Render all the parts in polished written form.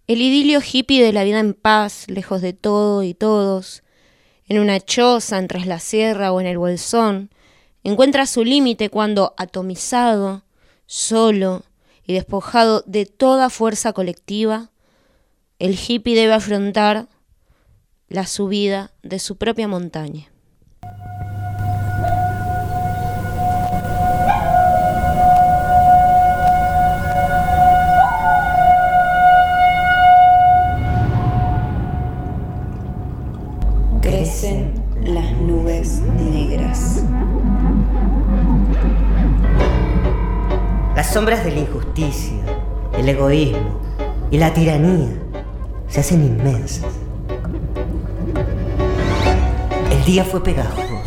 El idilio hippie de la vida en paz, lejos de todo y todos, en una choza, en Tras la Sierra o en el Bolsón, encuentra su límite cuando, atomizado, solo y despojado de toda fuerza colectiva, el hippie debe afrontar la subida de su propia montaña. Crecen las nubes negras. Las sombras de la injusticia, el egoísmo y la tiranía se hacen inmensas. El día fue pegajoso.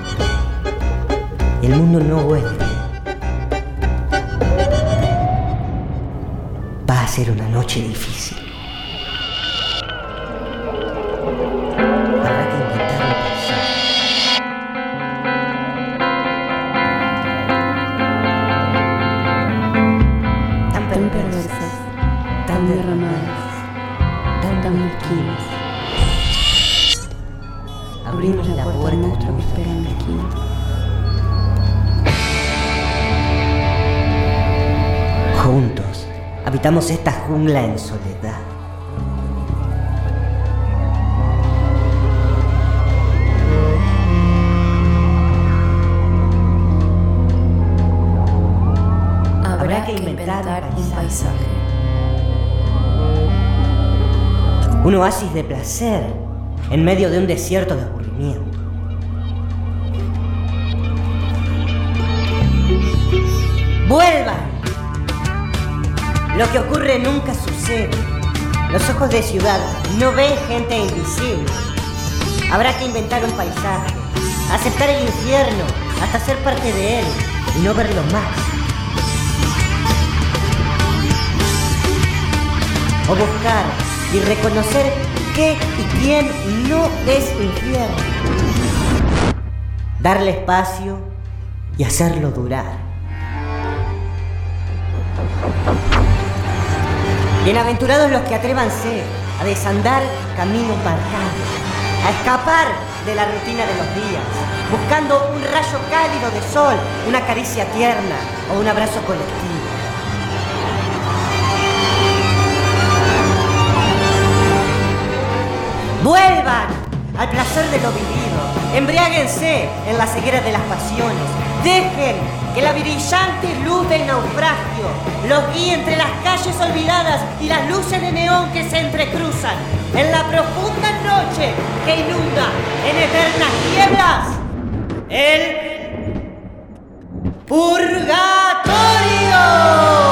El mundo no huele bien. Va a ser una noche difícil. Habrá que inventar un paisaje. Tan perversas, tan derramadas, tan mezquinas. Abrimos la puerta al monstruo que espera en la esquina. Juntos habitamos esta jungla en soledad. Habrá que inventar un paisaje. Un oasis de placer en medio de un desierto de aburrimiento. ¡Vuelvan! Lo que ocurre nunca sucede. Los ojos de ciudad no ven gente invisible. Habrá que inventar un paisaje, aceptar el infierno hasta ser parte de él y no verlo más. O buscar y reconocer qué y quién no es infierno. Darle espacio y hacerlo durar. Bienaventurados los que atrévanse a desandar caminos marcados, a escapar de la rutina de los días, buscando un rayo cálido de sol, una caricia tierna o un abrazo colectivo. ¡Vuelvan al placer de lo vivido! ¡Embriáguense en la ceguera de las pasiones! ¡Dejen que la brillante luz del naufragio los guíe entre las calles olvidadas y las luces de neón que se entrecruzan en la profunda noche que inunda en eternas nieblas el purgatorio!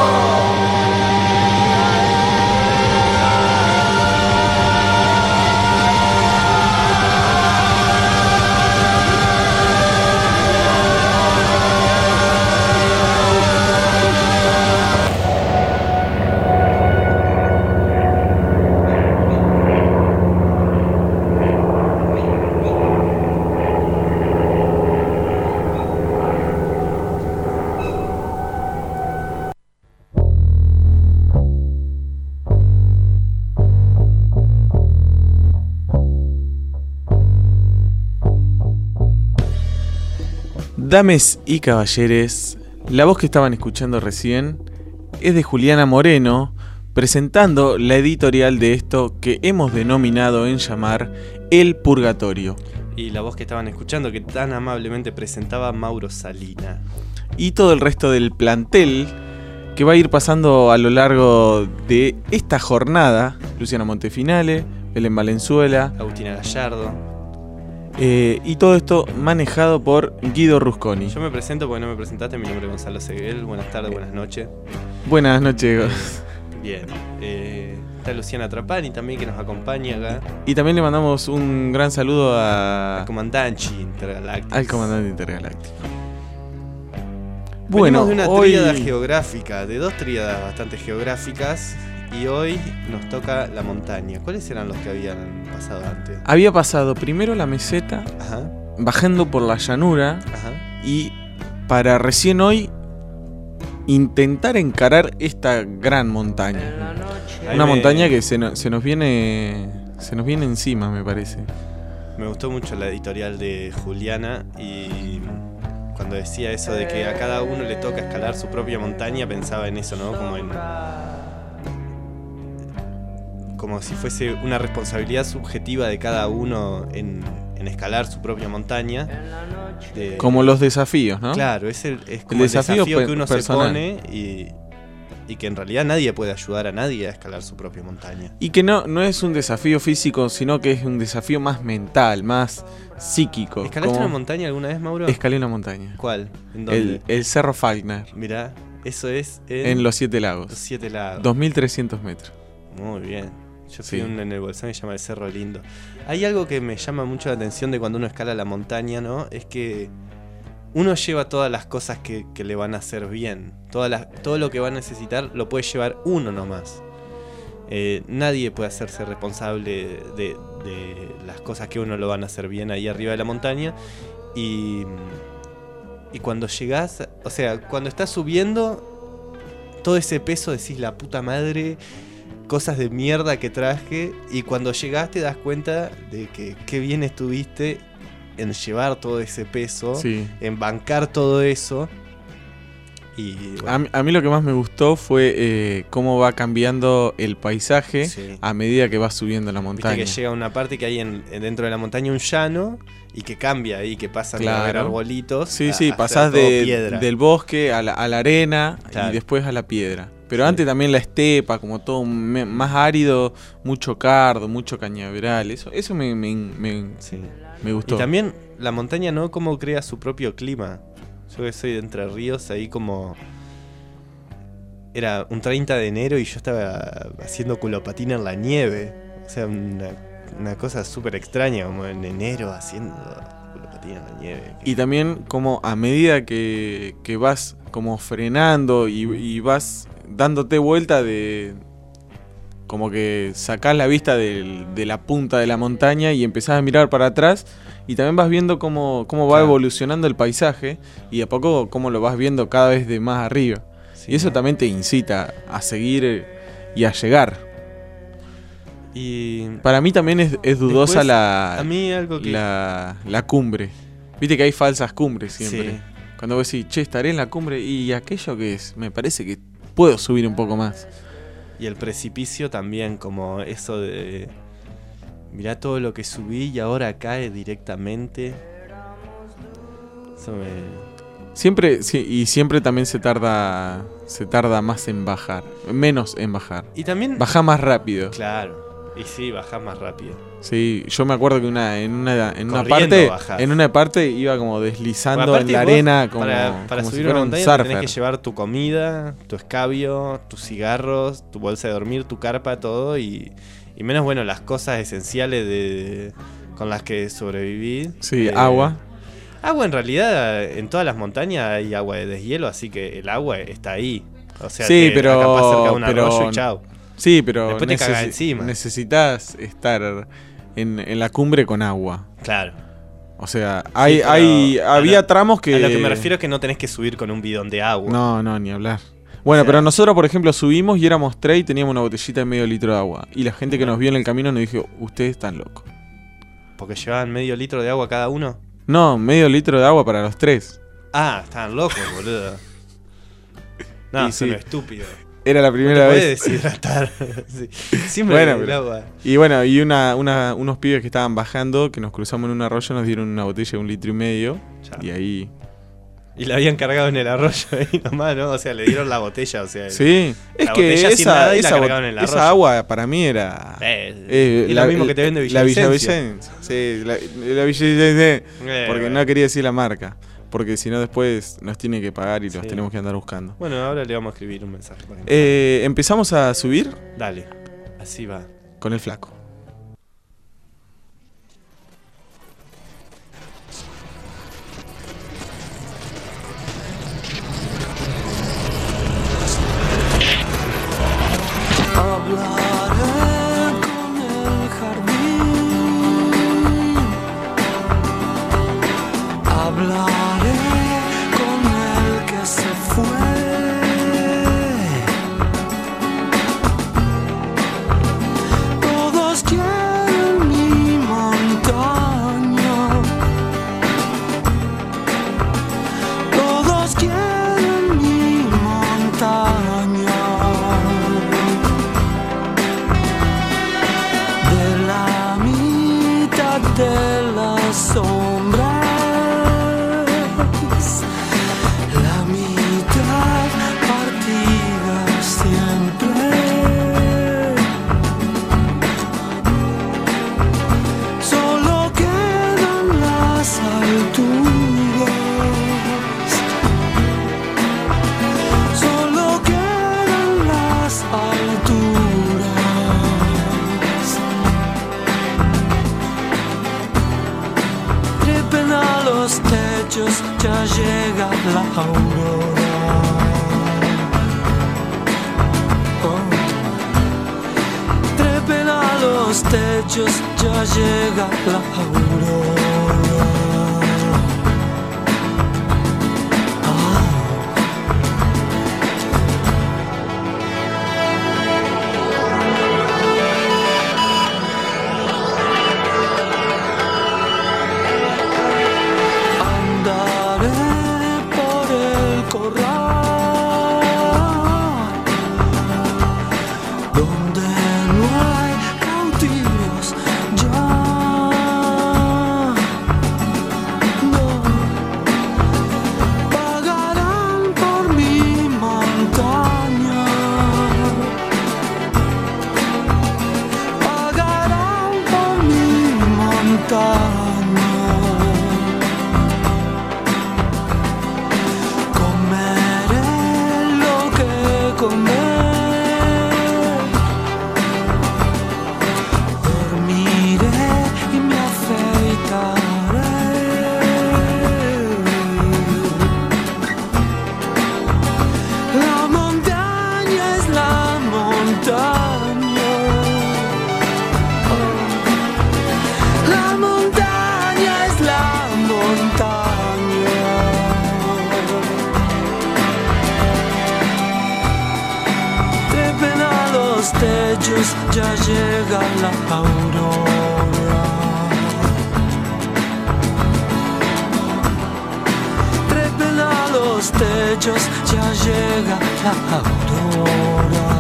Dames y caballeres, la voz que estaban escuchando recién es de Juliana Moreno, presentando la editorial de esto que hemos denominado en llamar El Purgatorio. Y la voz que estaban escuchando que tan amablemente presentaba Mauro Salina. Y todo el resto del plantel que va a ir pasando a lo largo de esta jornada: Luciana Montefinale, Belén Valenzuela, Agustina Gallardo. Y todo esto manejado por Guido Rusconi. Yo me presento porque no me presentaste, mi nombre es Gonzalo Seguel. Buenas tardes, buenas noches. Buenas noches. Bien, está Luciana Trapani también que nos acompaña acá. Y también le mandamos un gran saludo al comandante intergaláctico. Al comandante intergaláctico. Bueno, de una tríada geográfica, de dos tríadas bastante geográficas. Y hoy nos toca la montaña. ¿Cuáles eran los que habían pasado antes? Había pasado primero la meseta, ajá, bajando por la llanura, ajá, y para recién hoy intentar encarar esta gran montaña. Una montaña que se nos viene encima, me parece. Me gustó mucho la editorial de Juliana y cuando decía eso de que a cada uno le toca escalar su propia montaña, pensaba en eso, ¿no? Como si fuese una responsabilidad subjetiva de cada uno en escalar su propia montaña. Como los desafíos, ¿no? Claro, es como el desafío que uno personal. se pone y que en realidad nadie puede ayudar a nadie a escalar su propia montaña. Y que no es un desafío físico, sino que es un desafío más mental, más psíquico. ¿Escalaste una montaña alguna vez, Mauro? Escalé una montaña. ¿Cuál? ¿En dónde? El Cerro Falkner. Mirá, eso es en Los Siete Lagos. Los Siete Lagos. 2.300 metros. Muy bien. Yo Sí. fui en el Bolsón que se llama el Cerro Lindo. Hay algo que me llama mucho la atención de cuando uno escala la montaña, ¿no? Es que uno lleva todas las cosas que le van a hacer bien. Todo lo que va a necesitar lo puede llevar uno nomás. Nadie puede hacerse responsable de las cosas que uno lo van a hacer bien ahí arriba de la montaña. Y cuando llegás, o sea, cuando estás subiendo, todo ese peso decís, la puta madre, cosas de mierda que traje. Y cuando llegás te das cuenta de que qué bien estuviste en llevar todo ese peso, Sí. en bancar todo eso. Y bueno, A mí lo que más me gustó fue cómo va cambiando el paisaje sí. a medida que vas subiendo la Viste montaña. que llega una parte que hay dentro de la montaña un llano y que cambia ahí, que pasa a ver Claro. arbolitos. Sí, a sí, ser pasás todo piedra. del bosque a la arena Claro. y después a la piedra. Pero Sí. antes también la estepa, como todo más árido, mucho cardo, mucho cañaveral. Eso Sí. me gustó. Y también la montaña, ¿no? Cómo crea su propio clima. Yo que soy de Entre Ríos, ahí como... Era un 30 de enero y yo estaba haciendo culopatina en la nieve. O sea, una cosa súper extraña, como en enero haciendo culopatina en la nieve. Y también como a medida que vas como frenando y vas dándote vuelta como que sacás la vista de la punta de la montaña y empezás a mirar para atrás y también vas viendo cómo va Claro. evolucionando el paisaje y a poco cómo lo vas viendo cada vez de más arriba. Sí, Y eso ¿no? también te incita a seguir y a llegar. Y Para mí también es dudosa después, a mí algo que... la cumbre. Viste que hay falsas cumbres siempre. Sí. Cuando vos decís, che, estaré en la cumbre y aquello que es, me parece que puedo subir un poco más. Y el precipicio también, como eso de... Mirá todo lo que subí y ahora cae directamente. Eso Siempre, sí, y siempre también se tarda más en bajar, menos en bajar. Y también... Baja más rápido. Claro. Y sí, bajás más rápido. Sí, yo me acuerdo que en una Corriendo bajás. parte iba como deslizando Aparte en la vos, arena como para como si subir fuera una un montaña te tenés surfer. que llevar tu comida, tu escabio, tus cigarros, tu bolsa de dormir, tu carpa, todo y menos, bueno, las cosas esenciales con las que sobreviví. Sí, agua. Agua en realidad en todas las montañas hay agua de deshielo, así que el agua está ahí. O sea, Sí, pero- capaz cerca de un pero- arroyo y chau. Sí, pero Después te cagás encima. necesitas estar en la cumbre con agua. Claro. O sea, pero había tramos que... A lo que me refiero es que no tenés que subir con un bidón de agua. No, ni hablar. Bueno, O sea- pero nosotros, por ejemplo, subimos y éramos 3 y teníamos una botellita de medio litro de agua. Y la gente que nos vio en el camino nos dijo, ustedes están locos. Porque llevaban medio litro de agua cada uno. No, medio litro de agua para los 3. Ah, estaban locos, boludo. No, Y son sí. estúpidos. Era la No te primera podés vez. deshidratar. Sí. Siempre Bueno, el pero- agua. Y bueno, y unos pibes que estaban bajando, que nos cruzamos en un arroyo, nos dieron una botella de 1,5 litros. Chao. Y ahí... Y la habían cargado en el arroyo ahí nomás, ¿no? O sea, le dieron la botella, o sea. Sí, es la que botella sin nada y la cargaron en el arroyo. esa agua para mí era... Y lo mismo que te vende La Villavicencio. Villavicencio. Sí, la Villavicencio. Porque bueno. no quería decir la marca. Porque si no después nos tiene que pagar y los Sí. tenemos que andar buscando. Bueno, ahora le vamos a escribir un mensaje. para que- Empezamos a subir Dale, así va. con el flaco. Hablaré con el jardín, hablaré con el que se fue. ya llega la aurora. Trepen a los techos, ya llega la aurora. Ya llega la aurora. Trepen a los techos, ya llega la aurora.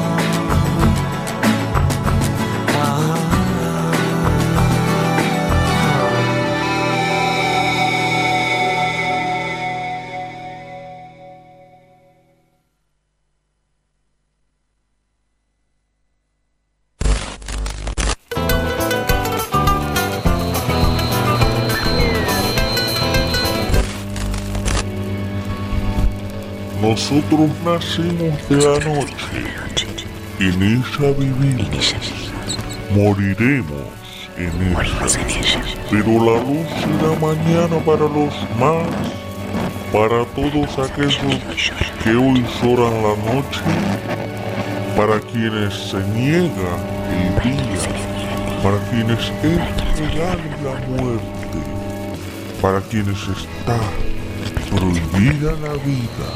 Nosotros nacimos de la noche, en ella vivimos, moriremos en ella. Pero la luz será mañana para los más, para todos aquellos que hoy lloran la noche, para quienes se niega el día, para quienes es real la muerte, para quienes está prohibida la vida.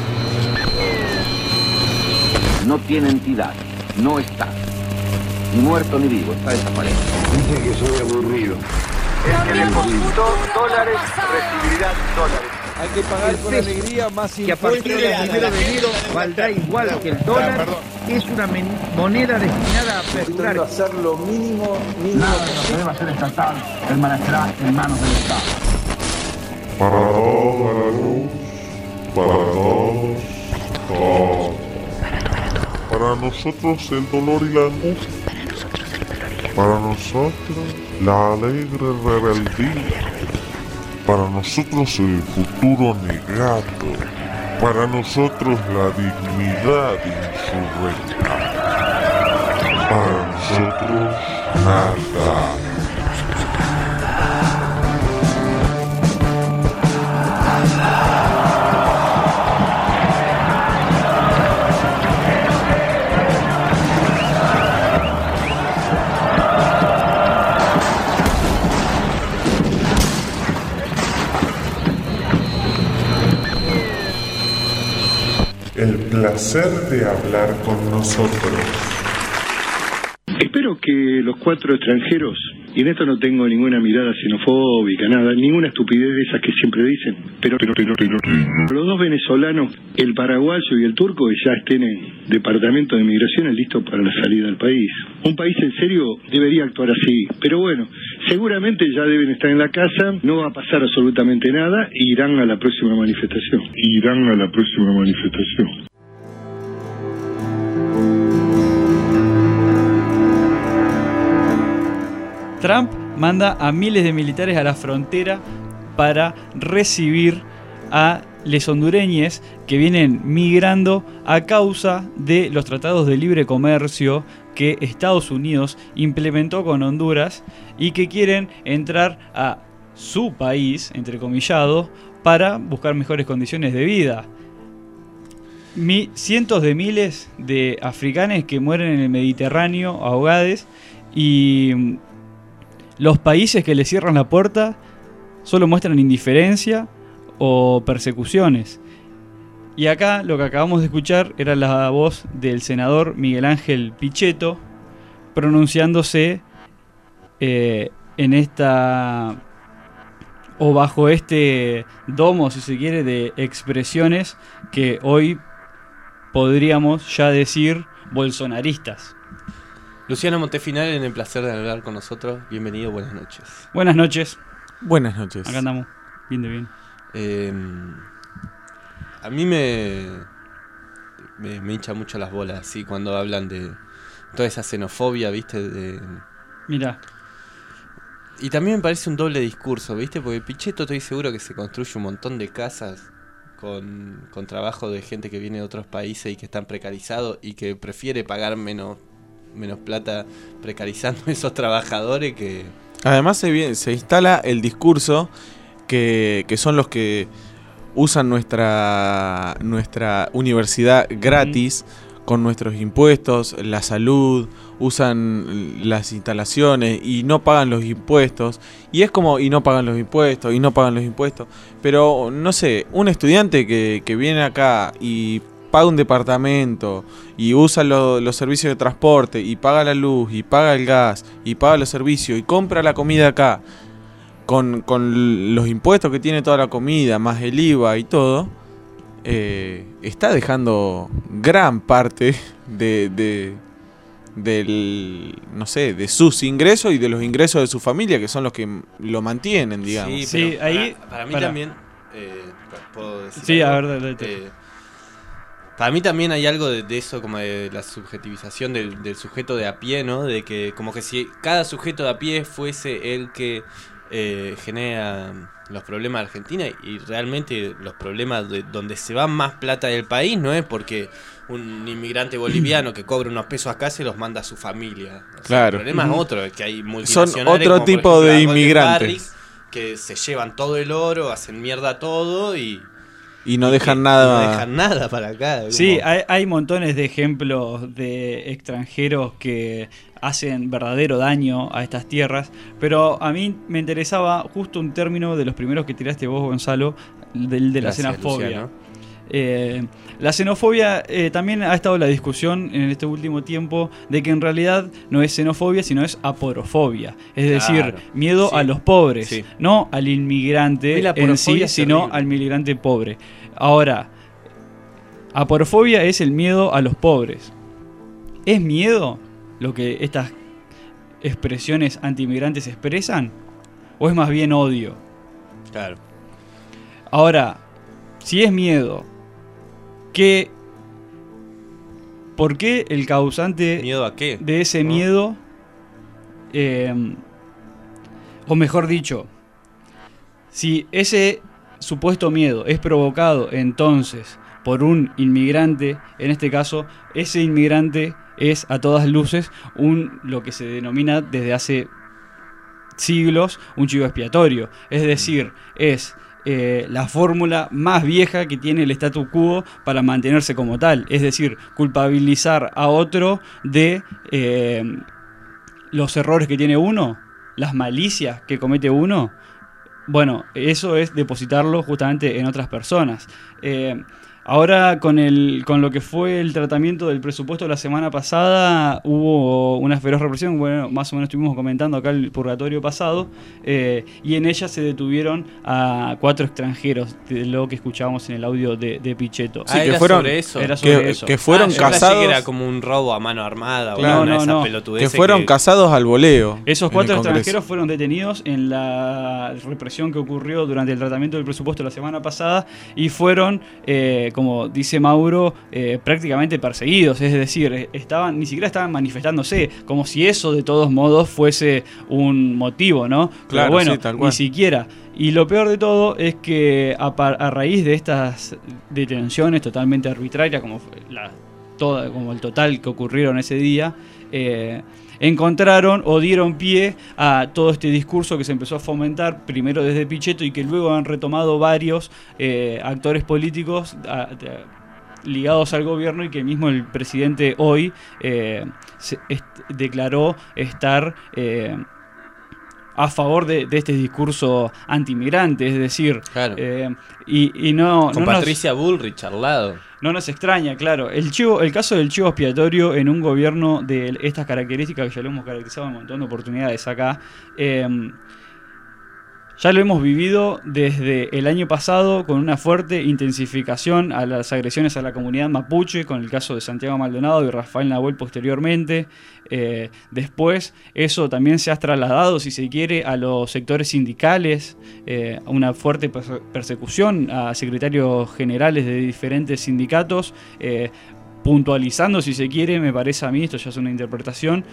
No tiene entidad, no está, ni muerto ni vivo, está desaparecido. Dice que soy aburrido. El que depositó dólares recibirá dólares. Hay que pagar con alegría más impuestos. Que a partir del primero de enero valdrá igual que el dólar. Es una moneda destinada a aperturar. Hacer lo mínimo. Nada de lo que deba ser estatal permanecerá en manos del Estado. Para toda la luz, para todos, todos. Para nosotros el dolor y la angustia. Para nosotros la alegre rebeldía. Para nosotros el futuro negado. Para nosotros la dignidad insurrecta. Para nosotros nada. El placer de hablar con nosotros. Espero que los 4 extranjeros, y en esto no tengo ninguna mirada xenofóbica, nada, ninguna estupidez de esas que siempre dicen, pero los 2 venezolanos, el paraguayo y el turco, ya estén en departamento de migraciones listos para la salida del país. Un país en serio debería actuar así, pero bueno, seguramente ya deben estar en la casa, no va a pasar absolutamente nada, e irán a la próxima manifestación. Trump manda a miles de militares a la frontera para recibir a los hondureños que vienen migrando a causa de los tratados de libre comercio que Estados Unidos implementó con Honduras y que quieren entrar a su país, entrecomillado, para buscar mejores condiciones de vida. Cientos de miles de africanos que mueren en el Mediterráneo ahogados, y los países que le cierran la puerta solo muestran indiferencia o persecuciones. Y acá lo que acabamos de escuchar era la voz del senador Miguel Ángel Pichetto pronunciándose en esta, o bajo este domo, si se quiere, de expresiones que hoy podríamos ya decir bolsonaristas. Luciano Montefinal, en el placer de hablar con nosotros. Bienvenido, buenas noches. Buenas noches. Buenas noches. Acá andamos, bien de bien. A mí me hincha mucho las bolas, así, cuando hablan de toda esa xenofobia, ¿viste? Mirá. Y también me parece un doble discurso, ¿viste? Porque Pichetto, estoy seguro que se construye un montón de casas con trabajo de gente que viene de otros países y que están precarizados y que prefiere pagar menos plata precarizando a esos trabajadores que... Además se instala el discurso que son los que usan nuestra universidad gratis con nuestros impuestos, la salud, usan las instalaciones y no pagan los impuestos. Y es como, y no pagan los impuestos, y no pagan los impuestos. Pero, no sé, un estudiante que viene acá y paga un departamento y usa los servicios de transporte y paga la luz y paga el gas y paga los servicios y compra la comida acá con los impuestos que tiene toda la comida, más el IVA y todo, está dejando gran parte del, no sé, de sus ingresos y de los ingresos de su familia, que son los que lo mantienen, digamos. Sí, ahí para mí también puedo decir sí, algo. A ver, para mí también hay algo de eso, como de la subjetivización del sujeto de a pie, ¿no? De que como que si cada sujeto de a pie fuese el que genera los problemas de Argentina, y realmente los problemas de donde se va más plata del país no es porque un inmigrante boliviano que cobra unos pesos acá se los manda a su familia. O sea, claro. El problema es otro, es que hay multinacionales, son otro como tipo por ejemplo, de la Golden inmigrantes Barricks, que se llevan todo el oro, hacen mierda todo y no dejan nada. No dejan nada para acá. Sí, hay montones de ejemplos de extranjeros que hacen verdadero daño a estas tierras, pero a mí me interesaba justo un término de los primeros que tiraste vos, Gonzalo, del de la xenofobia. La xenofobia también ha estado la discusión en este último tiempo de que en realidad no es xenofobia, sino es aporofobia, es decir, miedo a los pobres, no al inmigrante en sí, sino al migrante pobre. Ahora, aporofobia es el miedo a los pobres. ¿Es miedo lo que estas expresiones anti-inmigrantes expresan? ¿O es más bien odio? Claro. Ahora, si es miedo, ¿por qué el causante ¿Miedo a qué? de ese miedo, o mejor dicho, si ese supuesto miedo es provocado entonces por un inmigrante, en este caso, ese inmigrante es a todas luces lo que se denomina desde hace siglos un chivo expiatorio, es decir, es la fórmula más vieja que tiene el statu quo para mantenerse como tal, es decir, culpabilizar a otro de los errores que tiene uno, las malicias que comete uno. Bueno, eso es depositarlo justamente en otras personas. Ahora con lo que fue el tratamiento del presupuesto la semana pasada, hubo una feroz represión, bueno, más o menos estuvimos comentando acá el purgatorio pasado, y en ella se detuvieron a 4 extranjeros, de lo que escuchábamos en el audio de Pichetto. Sí, que fueron sobre eso. Era sobre eso. Que fueron casados. Que era como un robo a mano armada, claro, o esa pelotudez. Que fueron casados al voleo. Esos 4 extranjeros fueron detenidos en la represión que ocurrió durante el tratamiento del presupuesto la semana pasada y fueron como dice Mauro, prácticamente perseguidos, es decir, ni siquiera estaban manifestándose, como si eso de todos modos fuese un motivo, ¿no? Claro, pero bueno, sí, tal cual. Ni siquiera. Y lo peor de todo es que a raíz de estas detenciones totalmente arbitrarias, como como el total que ocurrieron ese día, encontraron o dieron pie a todo este discurso que se empezó a fomentar primero desde Pichetto y que luego han retomado varios actores políticos ligados al gobierno, y que mismo el presidente hoy declaró estar a favor de este discurso antimigrante, es decir, claro. y no con no Patricia Bullrich al lado. No nos extraña, claro. El caso del chivo expiatorio en un gobierno de estas características, que ya lo hemos caracterizado en un montón de oportunidades acá, ya lo hemos vivido desde el año pasado con una fuerte intensificación a las agresiones a la comunidad mapuche, con el caso de Santiago Maldonado y Rafael Nahuel posteriormente. Después eso también se ha trasladado, si se quiere, a los sectores sindicales, una fuerte persecución a secretarios generales de diferentes sindicatos, puntualizando, si se quiere, me parece a mí, esto ya es una interpretación,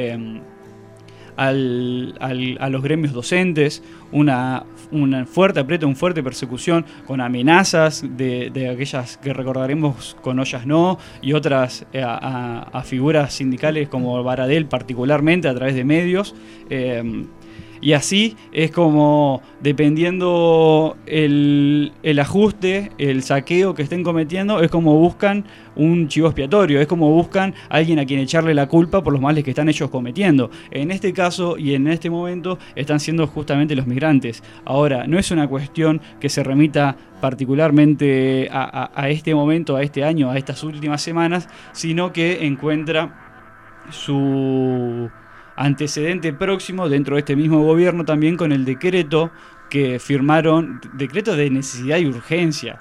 a los gremios docentes, una fuerte aprieto, una fuerte persecución con amenazas de aquellas que recordaremos con Ollas No y otras a figuras sindicales como Baradel particularmente a través de medios. Y así es como, dependiendo el ajuste, el saqueo que estén cometiendo, es como buscan un chivo expiatorio, es como buscan a alguien a quien echarle la culpa por los males que están ellos cometiendo. En este caso y en este momento están siendo justamente los migrantes. Ahora, no es una cuestión que se remita particularmente a este momento, a este año, a estas últimas semanas, sino que encuentra su antecedente próximo dentro de este mismo gobierno también con el decreto que firmaron, decreto de necesidad y urgencia,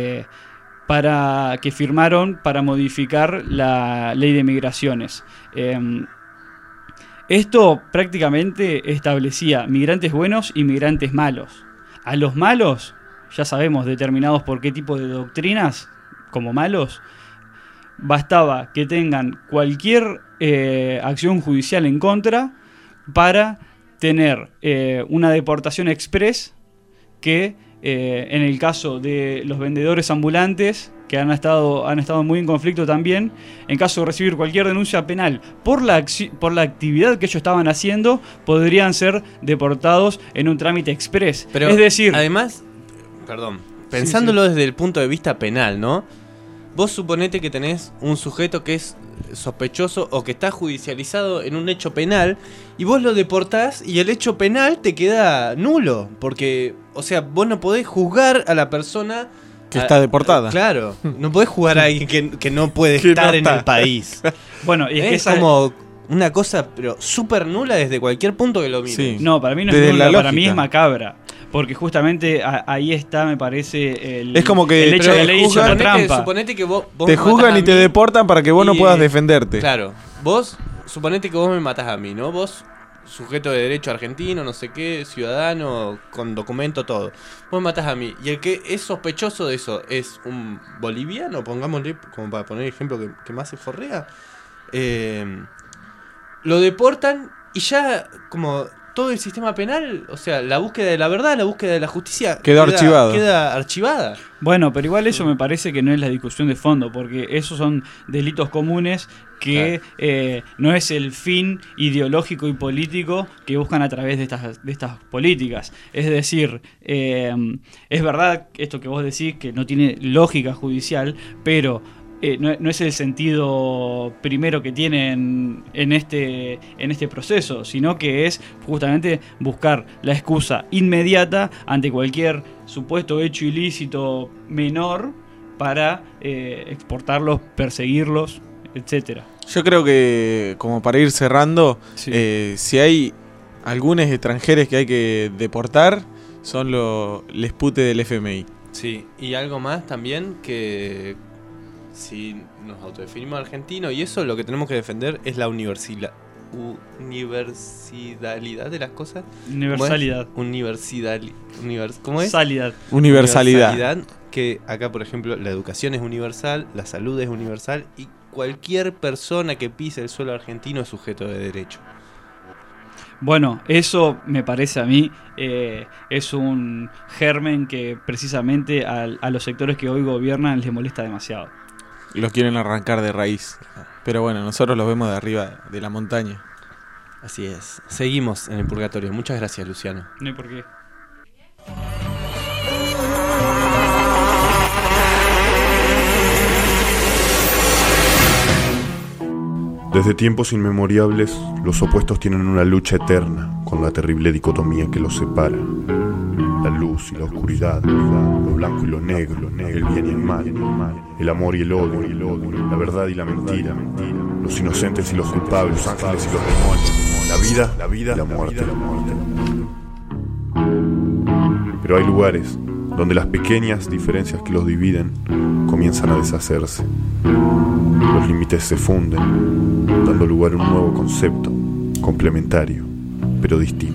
que firmaron para modificar la ley de migraciones. Esto prácticamente establecía migrantes buenos y migrantes malos. A los malos, ya sabemos, determinados por qué tipo de doctrinas, como malos, bastaba que tengan cualquier acción judicial en contra para tener una deportación express que en el caso de los vendedores ambulantes, que han estado muy en conflicto también, en caso de recibir cualquier denuncia penal por la actividad que ellos estaban haciendo, podrían ser deportados en un trámite express. Pero es decir, además, pensándolo desde el punto de vista penal, ¿no? Vos suponete que tenés un sujeto que es sospechoso o que está judicializado en un hecho penal y vos lo deportás y el hecho penal te queda nulo. Porque, o sea, vos no podés juzgar a la persona que está deportada. Claro, no podés jugar a alguien que no puede estar en el país. Bueno, y es que como una cosa pero súper nula desde cualquier punto que lo mires. Sí. No, para mí no es nula, para mí es macabra. Porque justamente ahí está, me parece, es como que el hecho de la ley hizo la trampa. Suponete que vos te juzgan y te deportan para que vos no puedas defenderte. Claro, suponete que vos me matás a mí, ¿no? Vos, sujeto de derecho argentino, no sé qué, ciudadano, con documento, todo. Vos me matás a mí. Y el que es sospechoso de eso es un boliviano, pongámosle, como para poner el ejemplo que más se forrea. Lo deportan y ya como todo el sistema penal, o sea, la búsqueda de la verdad, la búsqueda de la justicia queda archivada. Bueno, pero igual eso me parece que no es la discusión de fondo, porque esos son delitos comunes que no es el fin ideológico y político que buscan a través de estas políticas. Es decir, es verdad esto que vos decís, que no tiene lógica judicial, pero no es el sentido primero que tienen en este proceso, sino que es justamente buscar la excusa inmediata ante cualquier supuesto hecho ilícito menor para exportarlos, perseguirlos, etcétera. Yo creo que, como para ir cerrando, sí. Si hay algunos extranjeros que hay que deportar, son les pute del FMI. Sí, y algo más también que si nos autodefinimos argentinos y eso, lo que tenemos que defender es la universalidad de las cosas. Universalidad. ¿Cómo es? Universalidad. Que acá, por ejemplo, la educación es universal, la salud es universal y cualquier persona que pise el suelo argentino es sujeto de derecho. Bueno, eso me parece a mí es un germen que precisamente a los sectores que hoy gobiernan les molesta demasiado. lo quieren arrancar de raíz. Pero bueno, nosotros los vemos de arriba de la montaña. Así es. Seguimos en el purgatorio. Muchas gracias, Luciano. No hay por qué. Desde tiempos inmemorables, los opuestos tienen una lucha eterna con la terrible dicotomía que los separa. La luz y la oscuridad, lo blanco y lo negro, el bien y el mal, el amor y el odio, la verdad y la mentira, los inocentes y los culpables, los ángeles y los demonios, la vida y la muerte. Pero hay lugares donde las pequeñas diferencias que los dividen comienzan a deshacerse. Los límites se funden, dando lugar a un nuevo concepto, complementario, pero distinto.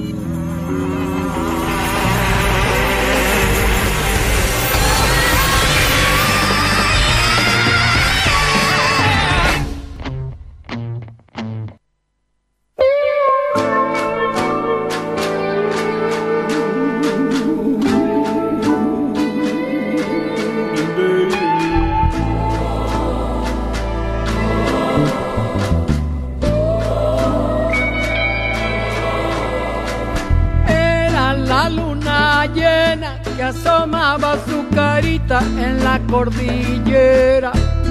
Asomaba su carita en la cordillera.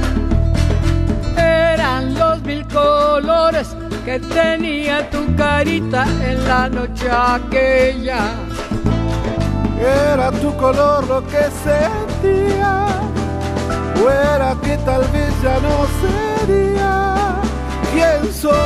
Eran los 1000 colores que tenía tu carita en la noche aquella. Era tu color lo que sentía, o era que tal vez ya no sería quien soy.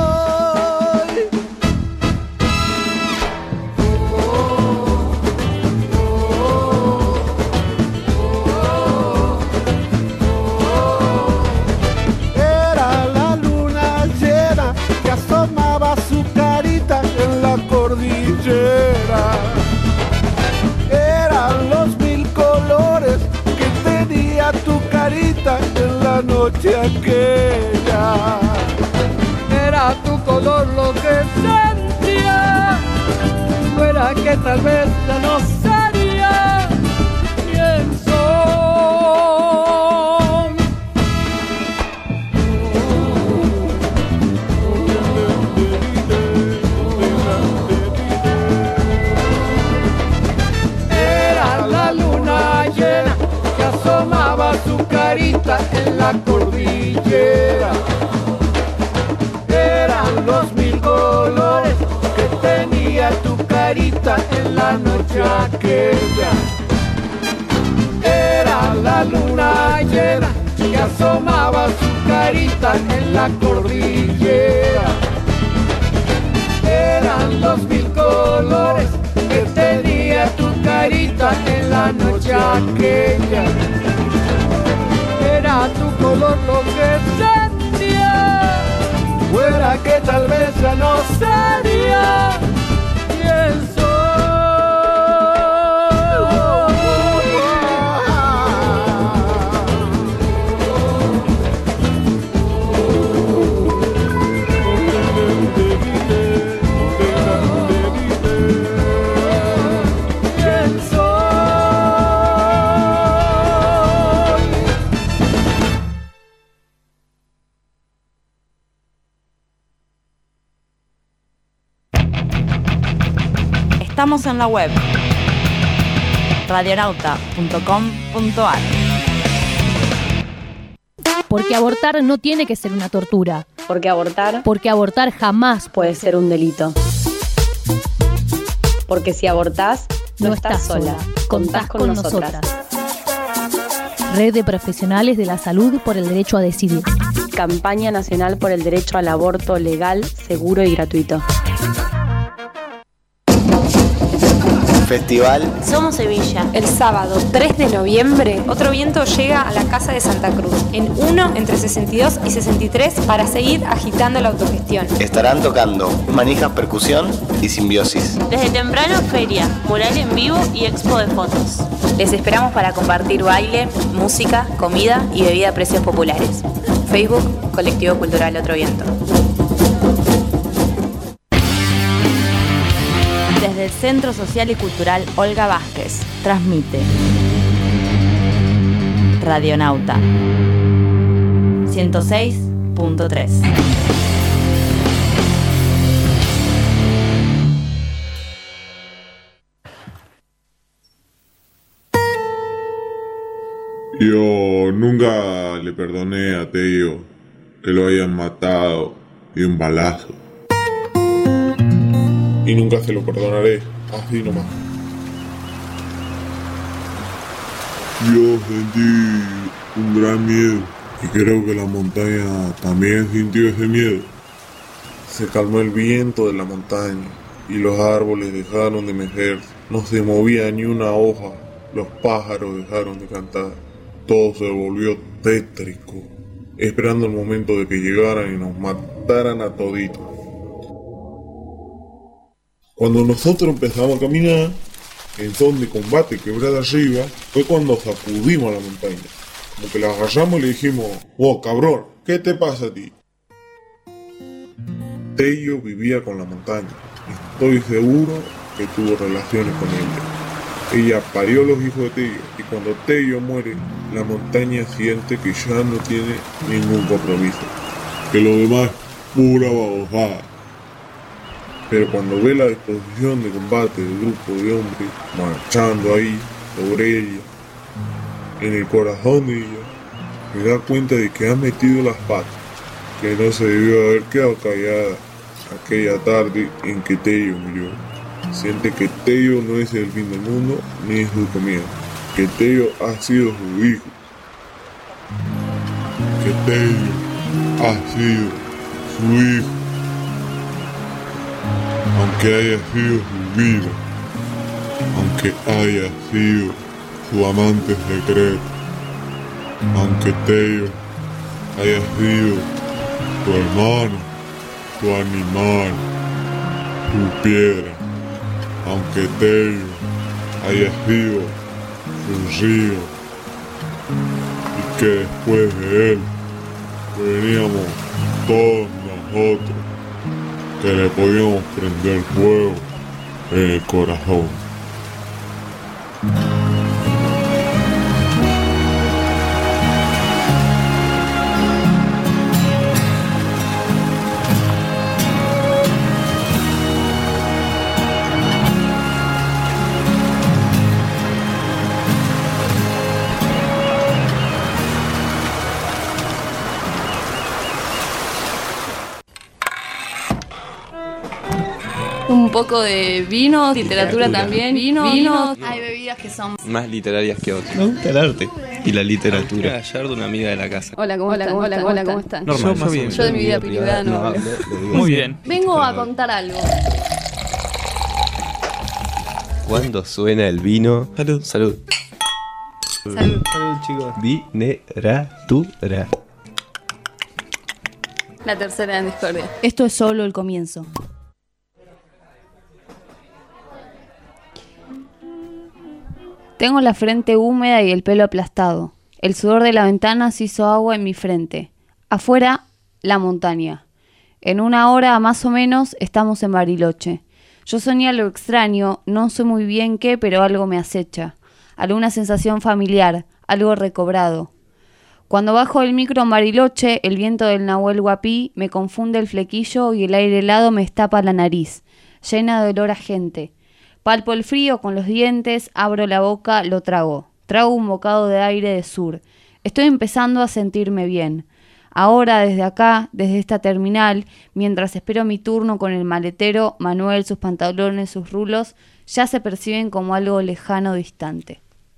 Eran los 1000 colores que tenía tu carita en la noche aquella. Era tu color lo que sentía, fuera que tal vez ya no sería quien soy. Asomaba su carita en la cordillera. Eran los 1000 colores que tenía tu carita en la noche aquella. Era la luna llena que asomaba su carita en la cordillera. Eran los 1000 colores que tenía tu carita en la noche aquella. Era tu color lo que sentía, fuera que tal vez ya no sería quien soy. Estamos en la web radionauta.com.ar. Porque abortar no tiene que ser una tortura. Porque abortar jamás puede ser un delito. Porque si abortás, no estás sola. Contás con nosotras. Red de Profesionales de la Salud por el Derecho a Decidir. Campaña Nacional por el Derecho al Aborto Legal, Seguro y Gratuito. Festival Somos Sevilla. El sábado 3 de noviembre, Otro Viento llega a la Casa de Santa Cruz, en 1 entre 62 y 63, para seguir agitando la autogestión. estarán tocando Manijas Percusión y Simbiosis. Desde temprano, feria, mural en vivo y expo de fotos. les esperamos para compartir baile, música, comida y bebida a precios populares. Facebook, Colectivo Cultural Otro Viento. Desde el Centro Social y Cultural Olga Vázquez, transmite Radionauta. 106.3. Yo nunca le perdoné a Tello que lo hayan matado de un balazo. Y nunca se lo perdonaré, así nomás. Yo sentí un gran miedo y creo que la montaña también sintió ese miedo. Se calmó el viento de la montaña y los árboles dejaron de mecerse. No se movía ni una hoja, los pájaros dejaron de cantar. Todo se volvió tétrico, esperando el momento de que llegaran y nos mataran a toditos. Cuando nosotros empezamos a caminar, en son de combate quebrada arriba, fue cuando sacudimos a la montaña. Como que la agarramos y le dijimos: "Oh, cabrón, ¿qué te pasa a ti?". Tello vivía con la montaña. Estoy seguro que tuvo relaciones con ella. Ella parió los hijos de Tello, y cuando Tello muere, la montaña siente que ya no tiene ningún compromiso, que lo demás es pura babosada. Pero cuando ve la disposición de combate del grupo de hombres marchando ahí sobre ella, en el corazón de ella, se da cuenta de que ha metido las patas, que no se debió haber quedado callada aquella tarde en que Tello murió. Siente que Tello no es el fin del mundo ni es su comida, que Tello ha sido su hijo, que Tello ha sido su hijo, aunque haya sido su vida, aunque haya sido su amante secreto, aunque Tello haya sido tu hermano, tu animal, tu piedra, aunque Tello haya sido su río, y que después de él veníamos todos nosotros, que le podíamos prender fuego en el corazón. Un poco de vino, literatura también. Vino. Hay bebidas que son más literarias que otras. Me gusta el arte y la literatura. Ayer de una amiga de la casa. Hola, ¿cómo están? Normal, yo de mi vida privada no hablo. Muy bien. Vengo a contar algo. Cuando suena el vino. Salud. Salud, chicos. Vineratura. La tercera en discordia. Esto es solo el comienzo. Tengo la frente húmeda y el pelo aplastado. El sudor de la ventana se hizo agua en mi frente. Afuera, la montaña. En una hora más o menos estamos en Bariloche. Yo soñé algo extraño, no sé muy bien qué, pero algo me acecha. Alguna sensación familiar, algo recobrado. Cuando bajo el micro en Bariloche, el viento del Nahuel Huapi me confunde el flequillo y el aire helado me estapa la nariz, llena de olor a gente. Palpo el frío con los dientes, abro la boca, lo trago. Trago un bocado de aire de sur. Estoy empezando a sentirme bien. Ahora, desde acá, desde esta terminal, mientras espero mi turno con el maletero, Manuel, sus pantalones, sus rulos, ya se perciben como algo lejano, distante.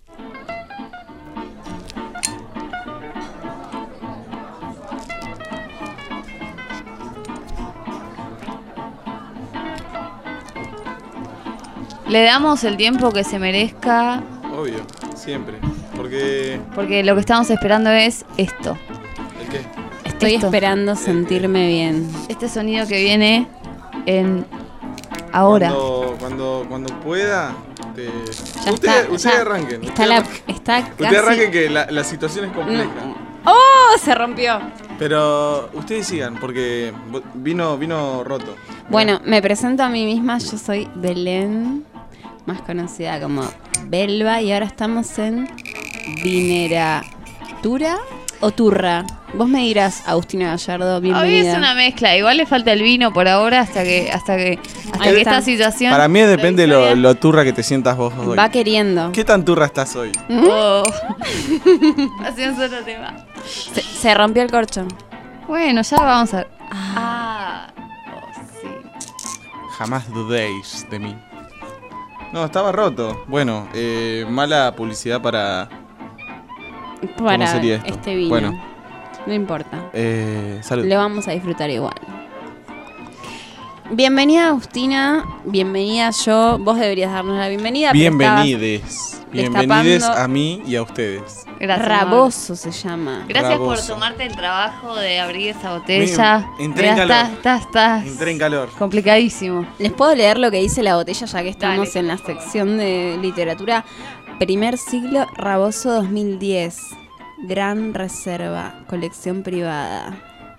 Le damos el tiempo que se merezca. Obvio, siempre. Porque lo que estamos esperando es esto. ¿El qué? Estoy esperando sentirme bien. Este sonido que viene en ahora. Cuando pueda. Ustedes arranquen. Está Ustedes casi. arranquen que la situación es compleja. ¡Oh! Se rompió. Pero ustedes sigan, porque vino roto. Bueno, me presento a mí misma. Yo soy Belén, más conocida como Belva, y ahora estamos en Vineratura o Turra. Vos me dirás, Agustina Gallardo, Hoy bienvenida. es una mezcla. Igual le falta el vino por ahora hasta que esta situación. Para mí depende lo turra que te sientas vos hoy. Va queriendo. ¿Qué tan turra estás hoy? Oh. Haciendo otro tema. Se rompió el corcho. Bueno, ya vamos a ver. Sí. Jamás dudéis de mí. No, estaba roto. Bueno, mala publicidad para ¿cómo sería esto? Este vino. Bueno. No importa. Salud. Lo vamos a disfrutar igual. Bienvenida, Agustina. Bienvenida yo. Vos deberías darnos la bienvenida. Bienvenides. Bienvenides destapando. a mí y a ustedes. Gracias, Raboso se llama. Gracias Raboso. por tomarte el trabajo de abrir esa botella. Entré en calor. Estás Entré en calor. complicadísimo. ¿Les puedo leer lo que dice la botella ya que estamos Dale. en la sección de literatura? Primer siglo, Raboso 2010. Gran Reserva, colección privada.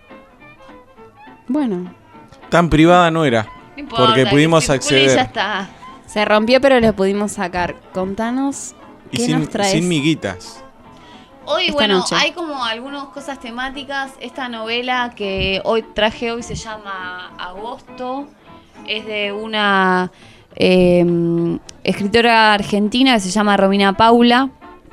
Bueno. Tan privada no era. No importa, porque pudimos que circule y acceder. ya está. Se rompió, pero lo pudimos sacar. Contanos Y qué nos traes. sin miguitas. Hoy, esta bueno, noche. hay como algunas cosas temáticas. Esta novela que hoy traje hoy se llama Agosto. Es de una escritora argentina que se llama Romina Paula.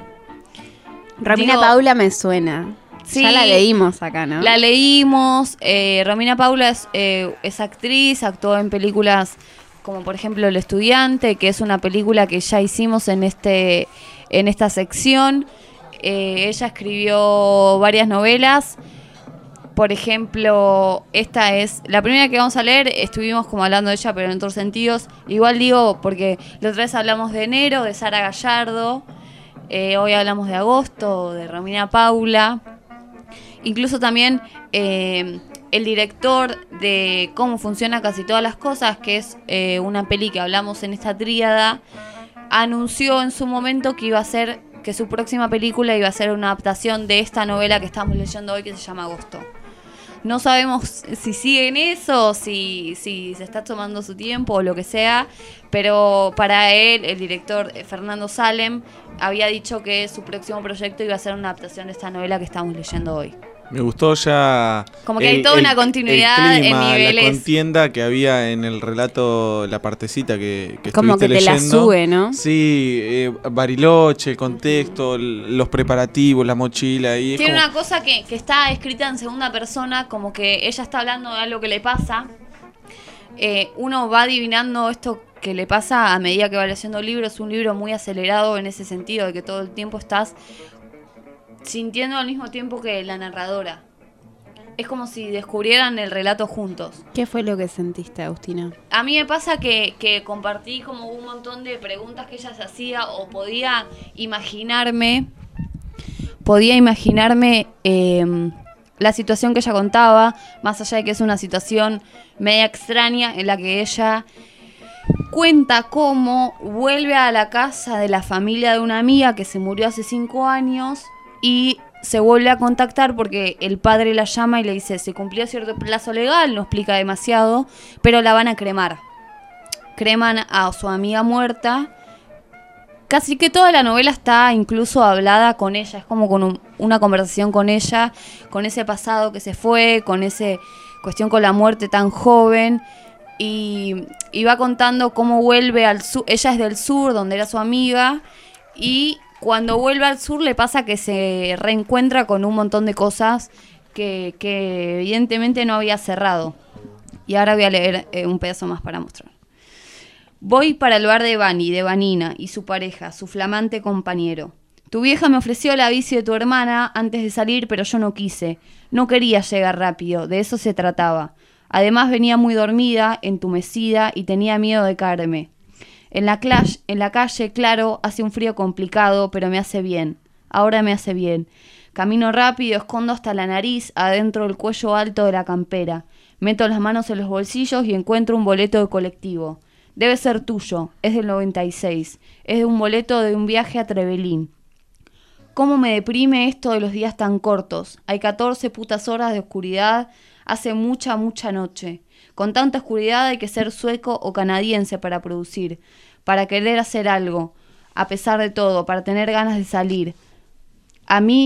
Romina Paula me suena. Sí, ya la leímos acá, ¿no? La leímos. Romina Paula es actriz, actuó en películas como por ejemplo El Estudiante, que es una película que ya hicimos en esta sección. Ella escribió varias novelas. Por ejemplo, esta es la primera que vamos a leer. Estuvimos como hablando de ella, pero en otros sentidos. Igual digo, porque la otra vez hablamos de enero, de Sara Gallardo. Hoy hablamos de agosto, de Romina Paula. Incluso también el director de Cómo funciona casi todas las cosas, que es una peli que hablamos en esta tríada, anunció en su momento que iba a ser, que su próxima película iba a ser una adaptación de esta novela que estamos leyendo hoy, que se llama Agosto. No sabemos si sigue en eso, si se está tomando su tiempo o lo que sea, pero para él, el director Fernando Salem, había dicho que su próximo proyecto iba a ser una adaptación de esta novela que estamos leyendo hoy. Me gustó ya. Como que hay toda una continuidad el clima, en niveles. La contienda que había en el relato, la partecita que como estuviste que te leyendo. la sube, ¿no? Sí, Bariloche, el contexto, los preparativos, la mochila. Y Tiene una cosa que está escrita en segunda persona, como que ella está hablando de algo que le pasa. Uno va adivinando esto que le pasa a medida que va leyendo el libro. Es un libro muy acelerado en ese sentido, de que todo el tiempo estás sintiendo al mismo tiempo que la narradora. Es como si descubrieran el relato juntos. ¿Qué fue lo que sentiste, Agustina? A mí me pasa que compartí como un montón de preguntas que ella se hacía, o podía imaginarme la situación que ella contaba, más allá de que es una situación media extraña en la que ella cuenta cómo vuelve a la casa de la familia de una amiga que se murió hace 5 años y se vuelve a contactar porque el padre la llama y le dice: se cumplió cierto plazo legal, no explica demasiado, pero la van a cremar. Creman a su amiga muerta. Casi que toda la novela está incluso hablada con ella, es como con una conversación con ella, con ese pasado que se fue, con esa cuestión con la muerte tan joven. Y va contando cómo vuelve al sur. Ella es del sur, donde era su amiga, y cuando vuelve al sur le pasa que se reencuentra con un montón de cosas que evidentemente no había cerrado. Y ahora voy a leer un pedazo más para mostrar. Voy para el bar de Bani, de Vanina, y su pareja, su flamante compañero. Tu vieja me ofreció la bici de tu hermana antes de salir, pero yo no quise. No quería llegar rápido, de eso se trataba. Además venía muy dormida, entumecida, y tenía miedo de caerme. En la calle, claro, hace un frío complicado, pero me hace bien. Ahora me hace bien. Camino rápido, escondo hasta la nariz, adentro del cuello alto de la campera. Meto las manos en los bolsillos y encuentro un boleto de colectivo. Debe ser tuyo, es del 96. Es de un boleto de un viaje a Trevelin. ¿Cómo me deprime esto de los días tan cortos? Hay 14 putas horas de oscuridad, hace mucha noche. Con tanta oscuridad hay que ser sueco o canadiense para producir, para querer hacer algo, a pesar de todo, para tener ganas de salir. A mí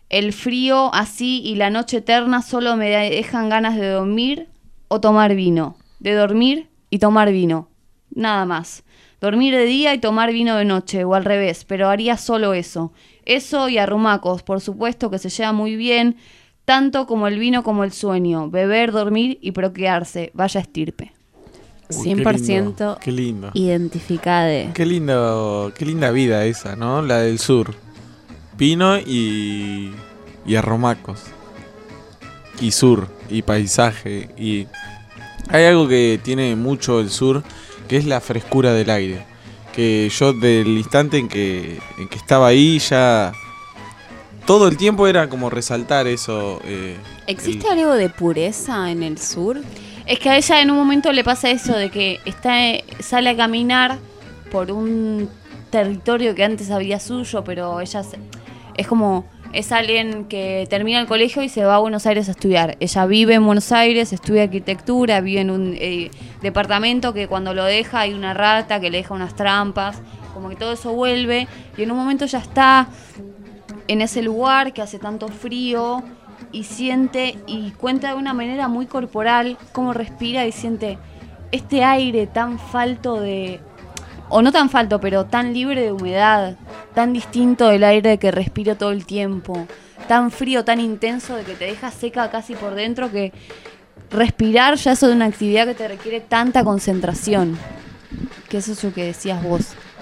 El frío así y la noche eterna solo me dejan ganas de dormir o tomar vino. De dormir y tomar vino. Nada más. Dormir de día y tomar vino de noche, o al revés, pero haría solo eso. Eso y arrumacos, por supuesto que se lleva muy bien, tanto como el vino como el sueño. Beber, dormir y procrearse. Vaya estirpe. 100% qué lindo. identificade. Qué linda vida esa, ¿no? La del sur. Pino y arromacos. Y sur, y paisaje. Y hay algo que tiene mucho el sur, que es la frescura del aire. Que yo del instante en que estaba ahí ya... Todo el tiempo era como resaltar eso. ¿Existe algo de pureza en el sur? Es que a ella en un momento le pasa eso de que sale a caminar por un territorio que antes había suyo, pero ella es alguien que termina el colegio y se va a Buenos Aires a estudiar. Ella vive en Buenos Aires, estudia arquitectura, vive en un departamento que cuando lo deja hay una rata que le deja unas trampas, como que todo eso vuelve, y en un momento ya está en ese lugar que hace tanto frío y siente y cuenta de una manera muy corporal cómo respira y siente este aire tan falto de... o no tan falto, pero tan libre de humedad, tan distinto del aire que respiro todo el tiempo, tan frío, tan intenso de que te deja seca casi por dentro, que respirar ya es una actividad que te requiere tanta concentración, que eso es lo que decías vos.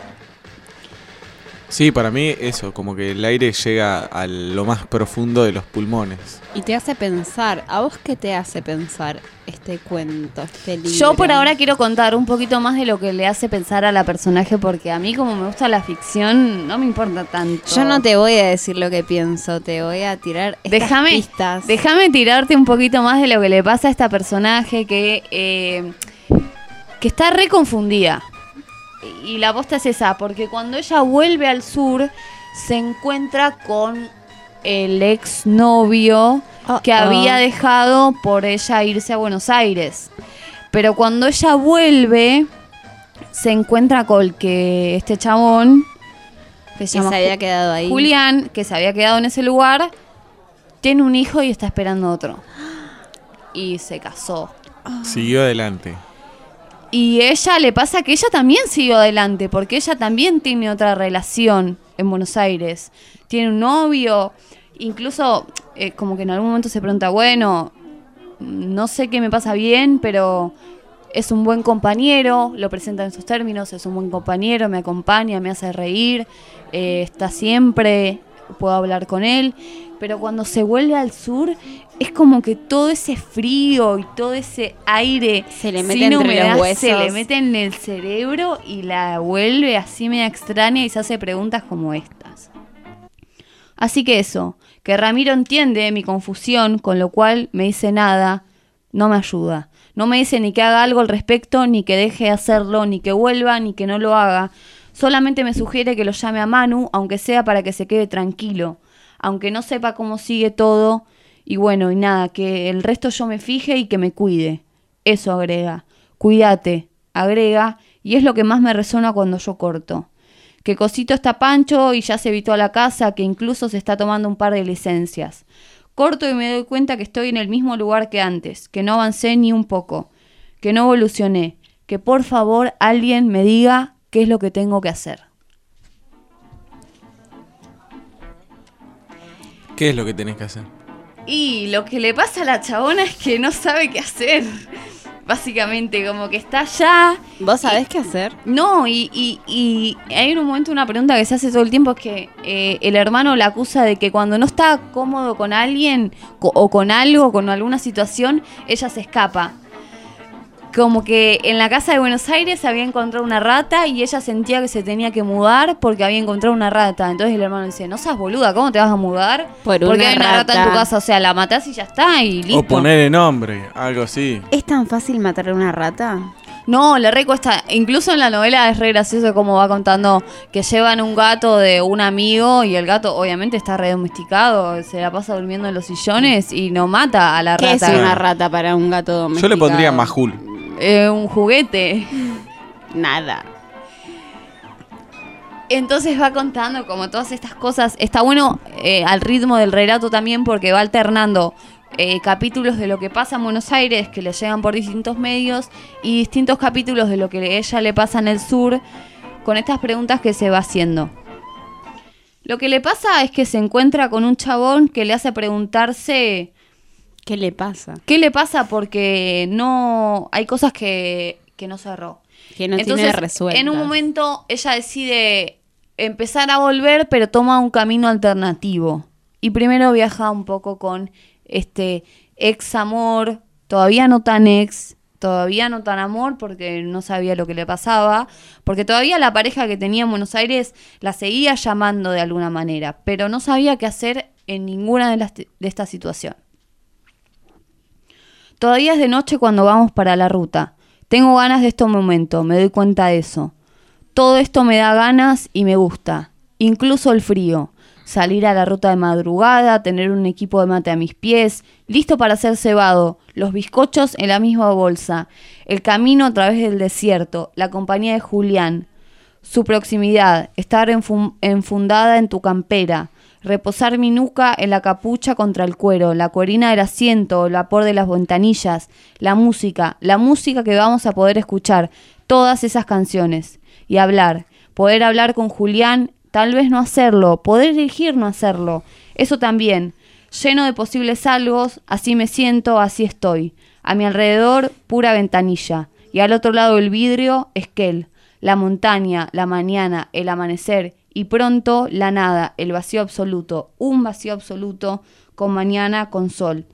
Sí, para mí eso, como que el aire llega a lo más profundo de los pulmones. Y te hace pensar. ¿A vos qué te hace pensar este cuento, este libro? Yo por ahora quiero contar un poquito más de lo que le hace pensar a la personaje, porque a mí, como me gusta la ficción, no me importa tanto. Yo no te voy a decir lo que pienso, te voy a tirar estas pistas. Déjame tirarte un poquito más de lo que le pasa a esta personaje que está re confundida. Y la posta es esa, porque cuando ella vuelve al sur, se encuentra con el exnovio que había dejado por ella irse a Buenos Aires. Pero cuando ella vuelve, se encuentra con este chabón que se había quedado ahí. Julián, que se había quedado en ese lugar, tiene un hijo y está esperando otro. Y se casó. Siguió adelante. Y ella le pasa que ella también siguió adelante, porque ella también tiene otra relación en Buenos Aires. Tiene un novio, incluso como que en algún momento se pregunta, bueno, no sé qué me pasa bien, pero es un buen compañero, lo presenta en sus términos, es un buen compañero, me acompaña, me hace reír, está siempre, puedo hablar con él. Pero cuando se vuelve al sur, es como que todo ese frío y todo ese aire se le mete entre los huesos, se le mete en el cerebro y la vuelve así media extraña y se hace preguntas como estas. Así que eso, que Ramiro entiende mi confusión, con lo cual me dice nada, no me ayuda. No me dice ni que haga algo al respecto, ni que deje de hacerlo, ni que vuelva, ni que no lo haga. Solamente me sugiere que lo llame a Manu, aunque sea para que se quede tranquilo. Aunque no sepa cómo sigue todo, y bueno, y nada, que el resto yo me fije y que me cuide. Eso agrega. Cuídate, agrega, y es lo que más me resuena cuando yo corto. Que Cosito está pancho y ya se evitó a la casa, que incluso se está tomando un par de licencias. Corto y me doy cuenta que estoy en el mismo lugar que antes, que no avancé ni un poco, que no evolucioné, que por favor alguien me diga qué es lo que tengo que hacer. ¿Qué es lo que tenés que hacer? Y lo que le pasa a la chabona es que no sabe qué hacer. Básicamente, como que está allá. ¿Vos sabés qué hacer? No, y hay en un momento una pregunta que se hace todo el tiempo, es que el hermano la acusa de que cuando no está cómodo con alguien o con algo, con alguna situación, ella se escapa. Como que en la casa de Buenos Aires había encontrado una rata y ella sentía que se tenía que mudar porque había encontrado una rata. Entonces el hermano dice, no seas boluda, ¿cómo te vas a mudar? Porque hay una rata en tu casa, o sea, la matás y ya está y listo. O ponerle nombre, algo así. ¿Es tan fácil matar a una rata? No, le recuesta. Incluso en la novela es re gracioso cómo va contando que llevan un gato de un amigo y el gato obviamente está re domesticado, se la pasa durmiendo en los sillones y no mata a la rata. ¿Qué es una rata para un gato domesticado? Yo le pondría Majul. Un juguete. Nada. Entonces va contando como todas estas cosas. Está bueno al ritmo del relato también porque va alternando capítulos de lo que pasa en Buenos Aires que le llegan por distintos medios y distintos capítulos de lo que a ella le pasa en el sur con estas preguntas que se va haciendo. Lo que le pasa es que se encuentra con un chabón que le hace preguntarse ¿qué le pasa? ¿Qué le pasa? Porque no hay cosas que no cerró. Que no Entonces, tiene resueltas. En un momento ella decide empezar a volver, pero toma un camino alternativo. Y primero viaja un poco con este ex amor, todavía no tan ex, todavía no tan amor, porque no sabía lo que le pasaba, porque todavía la pareja que tenía en Buenos Aires la seguía llamando de alguna manera, pero no sabía qué hacer en ninguna de esta situación. Todavía es de noche cuando vamos para la ruta. Tengo ganas de este momento, me doy cuenta de eso. Todo esto me da ganas y me gusta, incluso el frío. Salir a la ruta de madrugada, tener un equipo de mate a mis pies, listo para ser cebado, los bizcochos en la misma bolsa, el camino a través del desierto, la compañía de Julián, su proximidad, estar enfundada en tu campera, reposar mi nuca en la capucha contra el cuero, la cuerina del asiento, el vapor de las ventanillas, la música que vamos a poder escuchar, todas esas canciones, y hablar, poder hablar con Julián. Tal vez no hacerlo, poder elegir no hacerlo. Eso también, lleno de posibles algos, así me siento, así estoy. A mi alrededor, pura ventanilla. Y al otro lado del vidrio, Esquel. La montaña, la mañana, el amanecer. Y pronto, la nada, el vacío absoluto. Un vacío absoluto, con mañana, con sol.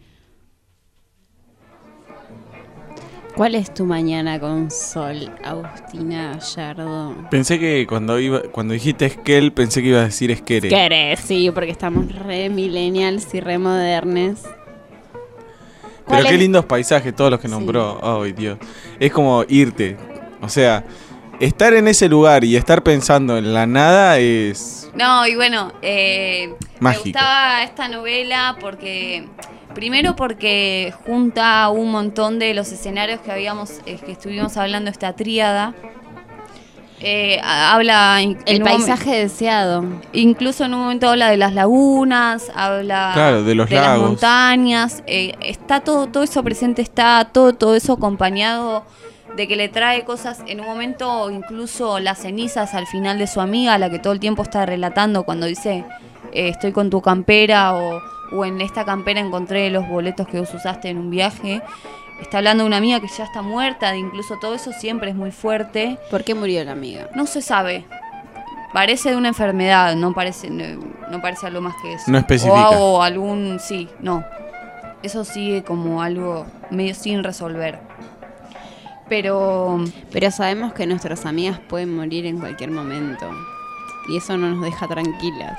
¿Cuál es tu mañana con sol, Agustina Gallardo? Pensé que cuando dijiste Esquel, pensé que ibas a decir Esquere. Esquere, sí, porque estamos re millennials y re modernes. Pero qué lindos paisajes todos los que nombró. Ay, Dios. Es como irte. O sea, estar en ese lugar y estar pensando en la nada es... No, y bueno, mágico. Me gustaba esta novela porque... Primero porque junta un montón de los escenarios que estuvimos hablando, esta tríada. Habla... El paisaje deseado. Incluso en un momento habla de las lagunas, habla de los las lagos, montañas. Está todo eso presente, está todo eso acompañado de que le trae cosas. En un momento incluso las cenizas al final de su amiga, a la que todo el tiempo está relatando cuando dice estoy con tu campera o en esta campera encontré los boletos que vos usaste en un viaje. Está hablando de una amiga que ya está muerta, de incluso todo eso siempre es muy fuerte. ¿Por qué murió la amiga? No se sabe. Parece de una enfermedad, no parece algo más que eso. No especifica. O algún... Sí, no. Eso sigue como algo medio sin resolver. Pero sabemos que nuestras amigas pueden morir en cualquier momento. Y eso no nos deja tranquilas.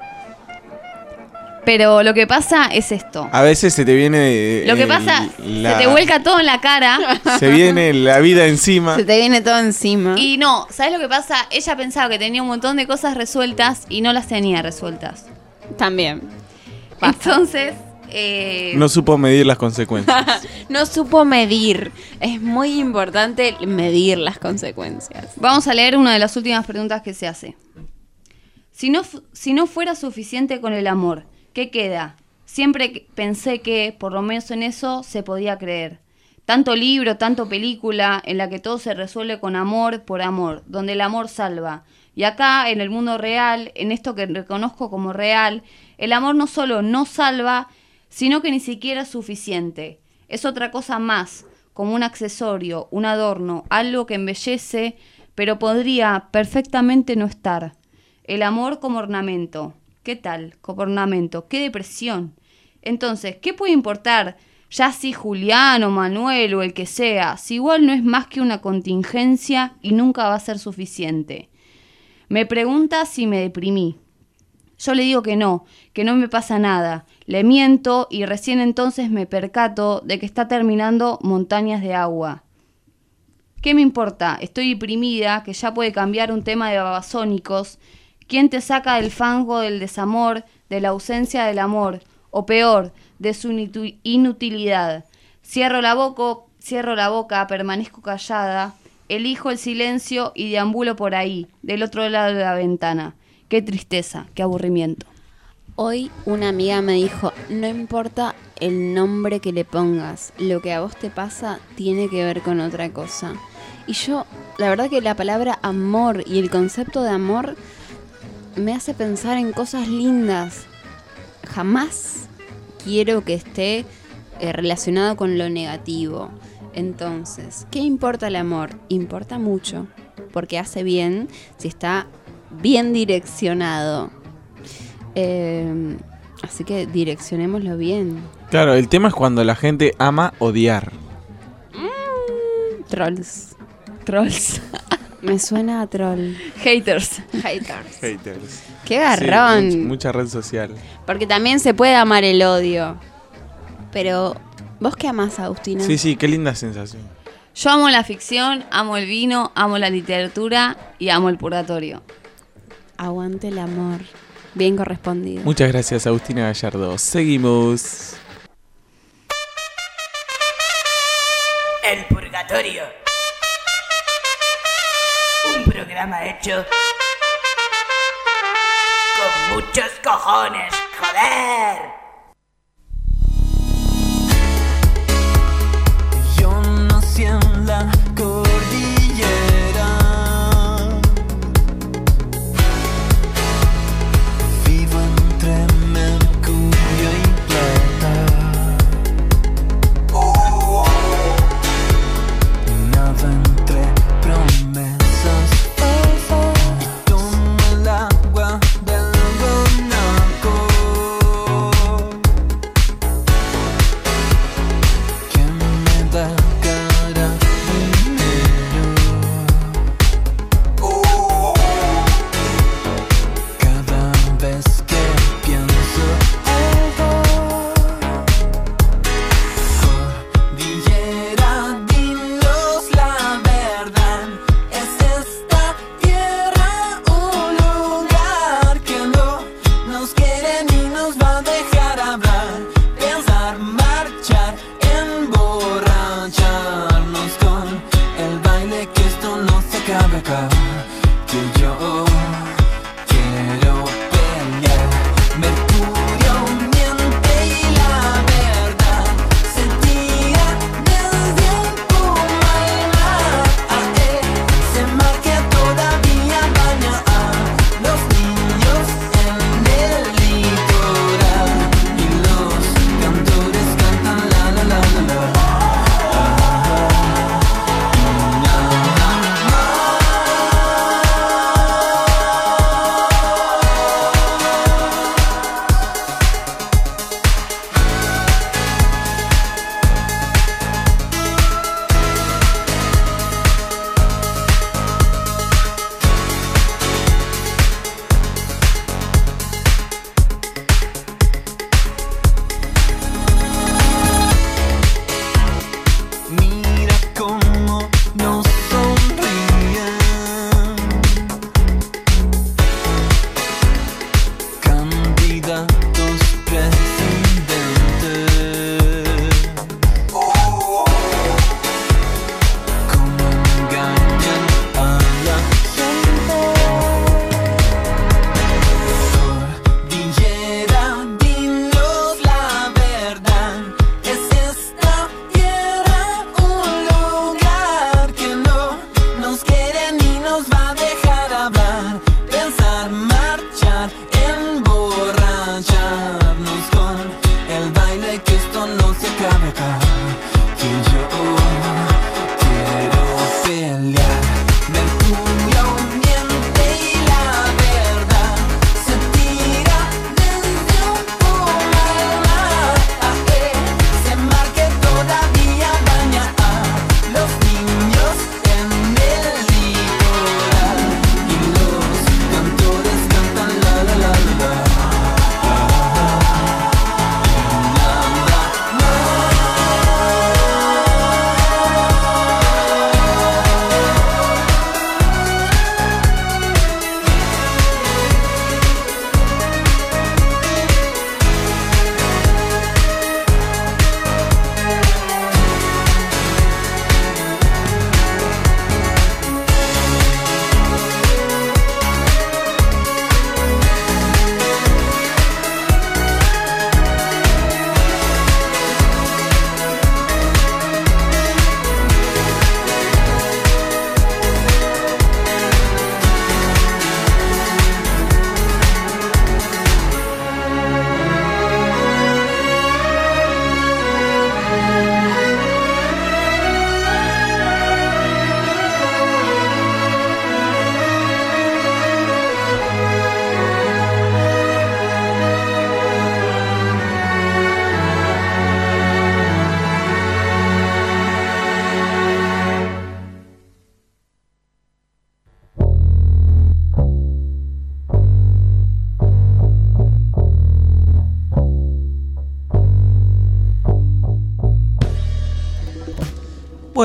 Pero lo que pasa es esto. A veces se te viene... Lo que pasa, se te vuelca todo en la cara. Se viene la vida encima. Se te viene todo encima. Y no, ¿sabes lo que pasa? Ella pensaba que tenía un montón de cosas resueltas y no las tenía resueltas. También. Entonces... No supo medir las consecuencias. No supo medir. Es muy importante medir las consecuencias. Vamos a leer una de las últimas preguntas que se hace. Si no fuera suficiente con el amor, ¿qué queda? Siempre pensé que, por lo menos en eso, se podía creer. Tanto libro, tanto película, en la que todo se resuelve con amor por amor, donde el amor salva. Y acá, en el mundo real, en esto que reconozco como real, el amor no solo no salva, sino que ni siquiera es suficiente. Es otra cosa más, como un accesorio, un adorno, algo que embellece, pero podría perfectamente no estar. El amor como ornamento. ¿Qué tal? Como ornamento. ¡Qué depresión! Entonces, ¿qué puede importar? Ya si Julián o Manuel o el que sea, si igual no es más que una contingencia y nunca va a ser suficiente. Me pregunta si me deprimí. Yo le digo que no me pasa nada. Le miento y recién entonces me percato de que está terminando Montañas de Agua. ¿Qué me importa? Estoy deprimida, que ya puede cambiar un tema de babasónicos. ¿Quién te saca del fango del desamor, de la ausencia del amor? O peor, de su inutilidad. Cierro la boca, permanezco callada. elijo el silencio y deambulo por ahí, del otro lado de la ventana. Qué tristeza, qué aburrimiento. Hoy una amiga me dijo, no importa el nombre que le pongas, lo que a vos te pasa tiene que ver con otra cosa. Y yo, la verdad que la palabra amor y el concepto de amor me hace pensar en cosas lindas. Jamás quiero que esté relacionado con lo negativo. Entonces, ¿qué importa el amor? Importa mucho, porque hace bien si está bien direccionado. Así que direccionémoslo bien. Claro, el tema es cuando la gente ama odiar. Trolls. Me suena a troll. Haters. Qué garrón. Sí, mucha red social. Porque también se puede amar el odio. Pero, ¿vos qué amás, Agustina? Sí, qué linda sensación. Yo amo la ficción, amo el vino, amo la literatura y amo el purgatorio. Aguante el amor. Bien correspondido. Muchas gracias, Agustina Gallardo. Seguimos. El purgatorio. Un programa hecho con muchos cojones, joder. Yo nací en la cordillera, vivo entre mercurio y plata. Nada entre promesas y tomo el agua del guanaco.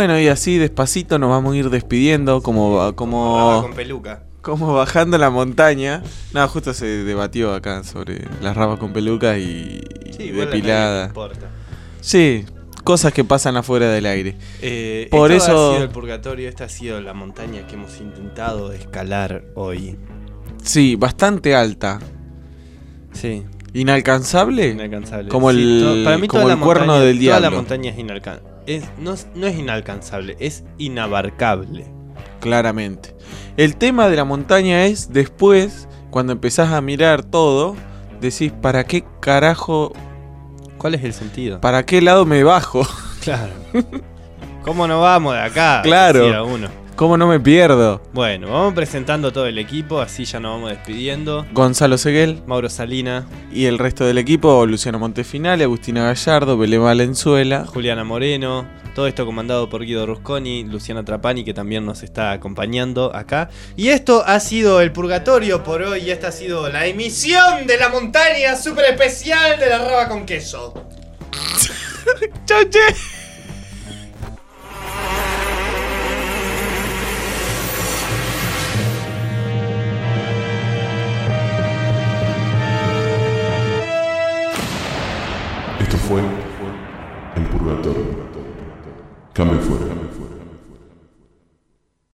bueno, y así despacito nos vamos a ir despidiendo Raba como con peluca. como bajando la montaña. No, justo se debatió acá sobre las rabas con peluca y Sí, igual a nadie le depilada. importa. Sí, cosas que pasan afuera del aire. Por Esto eso ha sido el purgatorio, esta ha sido la montaña que hemos intentado escalar hoy. sí, bastante alta. Sí. ¿Inalcanzable? Inalcanzable. Como Sí, el, para mí como toda el la cuerno montaña- del diablo. Toda la montaña es inalcanzable. No es inalcanzable, es inabarcable. Claramente. El tema de la montaña es después, cuando empezás a mirar todo, decís, ¿para qué carajo? ¿Cuál es el sentido? ¿Para qué lado me bajo? Claro. ¿Cómo no vamos de acá? Claro. Decía uno. ¿Cómo no me pierdo? Bueno, vamos presentando todo el equipo, así ya nos vamos despidiendo. Gonzalo Seguel. Mauro Salina. Y el resto del equipo, Luciano Montefinale, Agustina Gallardo, Belén Valenzuela. Juliana Moreno. Todo esto comandado por Guido Rusconi, Luciana Trapani, que también nos está acompañando acá. Y esto ha sido el purgatorio por hoy. Y esta ha sido la emisión de la montaña super especial de la raba con queso. ¡Chau, che! Esto fue El Purgatorio. Cambio fuera.